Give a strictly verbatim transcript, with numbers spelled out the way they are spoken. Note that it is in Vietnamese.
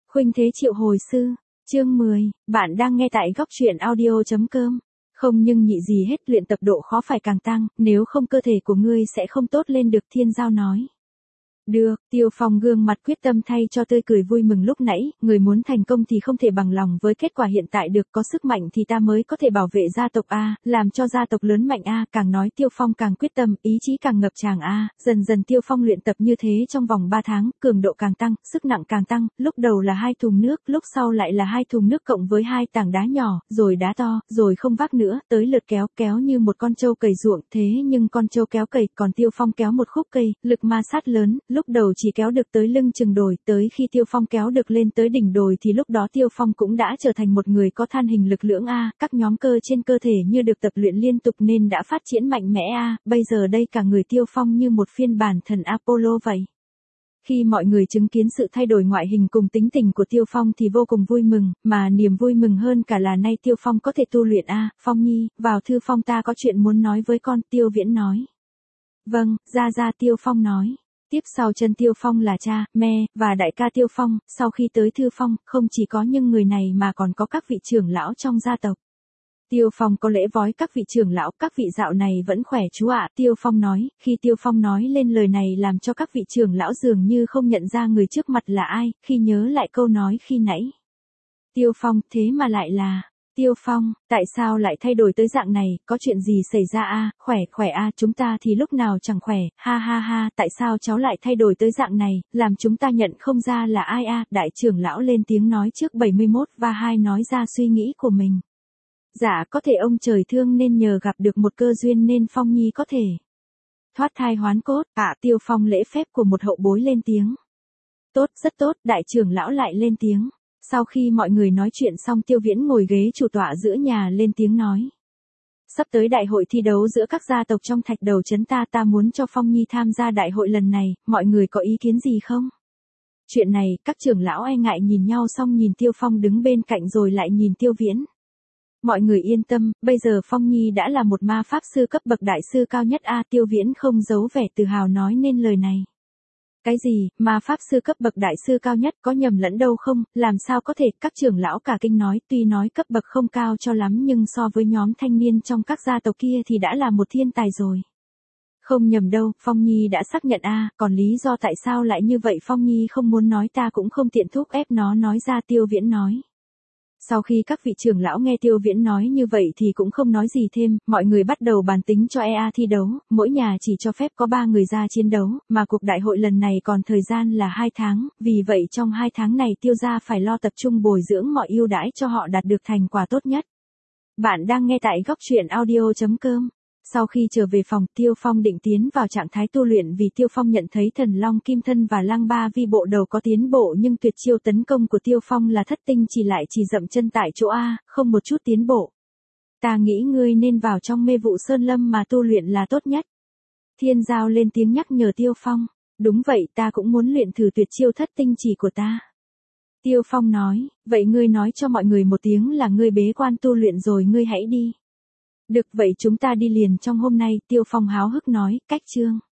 Khuynh Thế Triệu Hồi Sư, chương mười, bạn đang nghe tại góc truyện audio.com. Không nhưng nhị gì hết, luyện tập độ khó phải càng tăng, nếu không cơ thể của ngươi sẽ không tốt lên được, Thiên Giao nói. Được, Tiêu Phong gương mặt quyết tâm thay cho tươi cười vui mừng lúc nãy, người muốn thành công thì không thể bằng lòng với kết quả hiện tại được, có sức mạnh thì ta mới có thể bảo vệ gia tộc A, làm cho gia tộc lớn mạnh A, càng nói Tiêu Phong càng quyết tâm, ý chí càng ngập tràn A, dần dần Tiêu Phong luyện tập như thế trong vòng ba tháng, cường độ càng tăng, sức nặng càng tăng, lúc đầu là hai thùng nước, lúc sau lại là hai thùng nước cộng với hai tảng đá nhỏ, rồi đá to, rồi không vác nữa, tới lượt kéo, kéo như một con trâu cày ruộng, thế nhưng con trâu kéo cày, còn Tiêu Phong kéo một khúc cây, lực ma sát lớn, lúc đầu chỉ kéo được tới lưng chừng đồi, tới khi Tiêu Phong kéo được lên tới đỉnh đồi thì lúc đó Tiêu Phong cũng đã trở thành một người có than hình lực lưỡng A, các nhóm cơ trên cơ thể như được tập luyện liên tục nên đã phát triển mạnh mẽ A, bây giờ đây cả người Tiêu Phong như một phiên bản thần Apollo vậy. Khi mọi người chứng kiến sự thay đổi ngoại hình cùng tính tình của Tiêu Phong thì vô cùng vui mừng, mà niềm vui mừng hơn cả là nay Tiêu Phong có thể tu luyện A, Phong Nhi, vào thư phòng ta có chuyện muốn nói với con, Tiêu Viễn nói. Vâng, ra ra Tiêu Phong nói. Tiếp sau chân Tiêu Phong là cha, mẹ, và đại ca Tiêu Phong, sau khi tới thư phong, không chỉ có những người này mà còn có các vị trưởng lão trong gia tộc. Tiêu Phong có lễ vói các vị trưởng lão, các vị dạo này vẫn khỏe chú ạ, Tiêu Phong nói, khi Tiêu Phong nói lên lời này làm cho các vị trưởng lão dường như không nhận ra người trước mặt là ai, khi nhớ lại câu nói khi nãy. Tiêu Phong, thế mà lại là... Tiêu Phong, tại sao lại thay đổi tới dạng này, có chuyện gì xảy ra a, khỏe khỏe a, chúng ta thì lúc nào chẳng khỏe, ha ha ha, tại sao cháu lại thay đổi tới dạng này, làm chúng ta nhận không ra là ai a, đại trưởng lão lên tiếng nói trước bảy mươi mốt và hai nói ra suy nghĩ của mình. Dạ có thể ông trời thương nên nhờ gặp được một cơ duyên nên Phong Nhi có thể thoát thai hoán cốt, ạ à, Tiêu Phong lễ phép của một hậu bối lên tiếng. Tốt, rất tốt, đại trưởng lão lại lên tiếng. Sau khi mọi người nói chuyện xong Tiêu Viễn ngồi ghế chủ tọa giữa nhà lên tiếng nói. Sắp tới đại hội thi đấu giữa các gia tộc trong Thạch Đầu trấn ta ta muốn cho Phong Nhi tham gia đại hội lần này, mọi người có ý kiến gì không? Chuyện này, các trưởng lão e ngại nhìn nhau xong nhìn Tiêu Phong đứng bên cạnh rồi lại nhìn Tiêu Viễn. Mọi người yên tâm, bây giờ Phong Nhi đã là một ma pháp sư cấp bậc đại sư cao nhất A, Tiêu Viễn không giấu vẻ tự hào nói nên lời này. Cái gì, ma pháp sư cấp bậc đại sư cao nhất, có nhầm lẫn đâu không, làm sao có thể, các trưởng lão cả kinh nói, tuy nói cấp bậc không cao cho lắm nhưng so với nhóm thanh niên trong các gia tộc kia thì đã là một thiên tài rồi. Không nhầm đâu, Phong Nhi đã xác nhận a, còn lý do tại sao lại như vậy Phong Nhi không muốn nói ta cũng không tiện thúc ép nó nói ra, Tiêu Viễn nói. Sau khi các vị trưởng lão nghe Tiêu Viễn nói như vậy thì cũng không nói gì thêm, mọi người bắt đầu bàn tính cho e a thi đấu, mỗi nhà chỉ cho phép có ba người ra chiến đấu, mà cuộc đại hội lần này còn thời gian là hai tháng, vì vậy trong hai tháng này Tiêu gia phải lo tập trung bồi dưỡng mọi ưu đãi cho họ đạt được thành quả tốt nhất. Bạn đang nghe tại góc truyện audio.com. Sau khi trở về phòng, Tiêu Phong định tiến vào trạng thái tu luyện vì Tiêu Phong nhận thấy thần long kim thân và lang ba vi bộ đầu có tiến bộ nhưng tuyệt chiêu tấn công của Tiêu Phong là thất tinh chỉ lại chỉ dậm chân tại chỗ A, không một chút tiến bộ. Ta nghĩ ngươi nên vào trong mê vụ sơn lâm mà tu luyện là tốt nhất. Thiên Giao lên tiếng nhắc nhở Tiêu Phong. Đúng vậy, ta cũng muốn luyện thử tuyệt chiêu thất tinh chỉ của ta. Tiêu Phong nói, vậy ngươi nói cho mọi người một tiếng là ngươi bế quan tu luyện rồi ngươi hãy đi. Được vậy chúng ta đi liền trong hôm nay, Tiêu Phong háo hức nói, cách chương.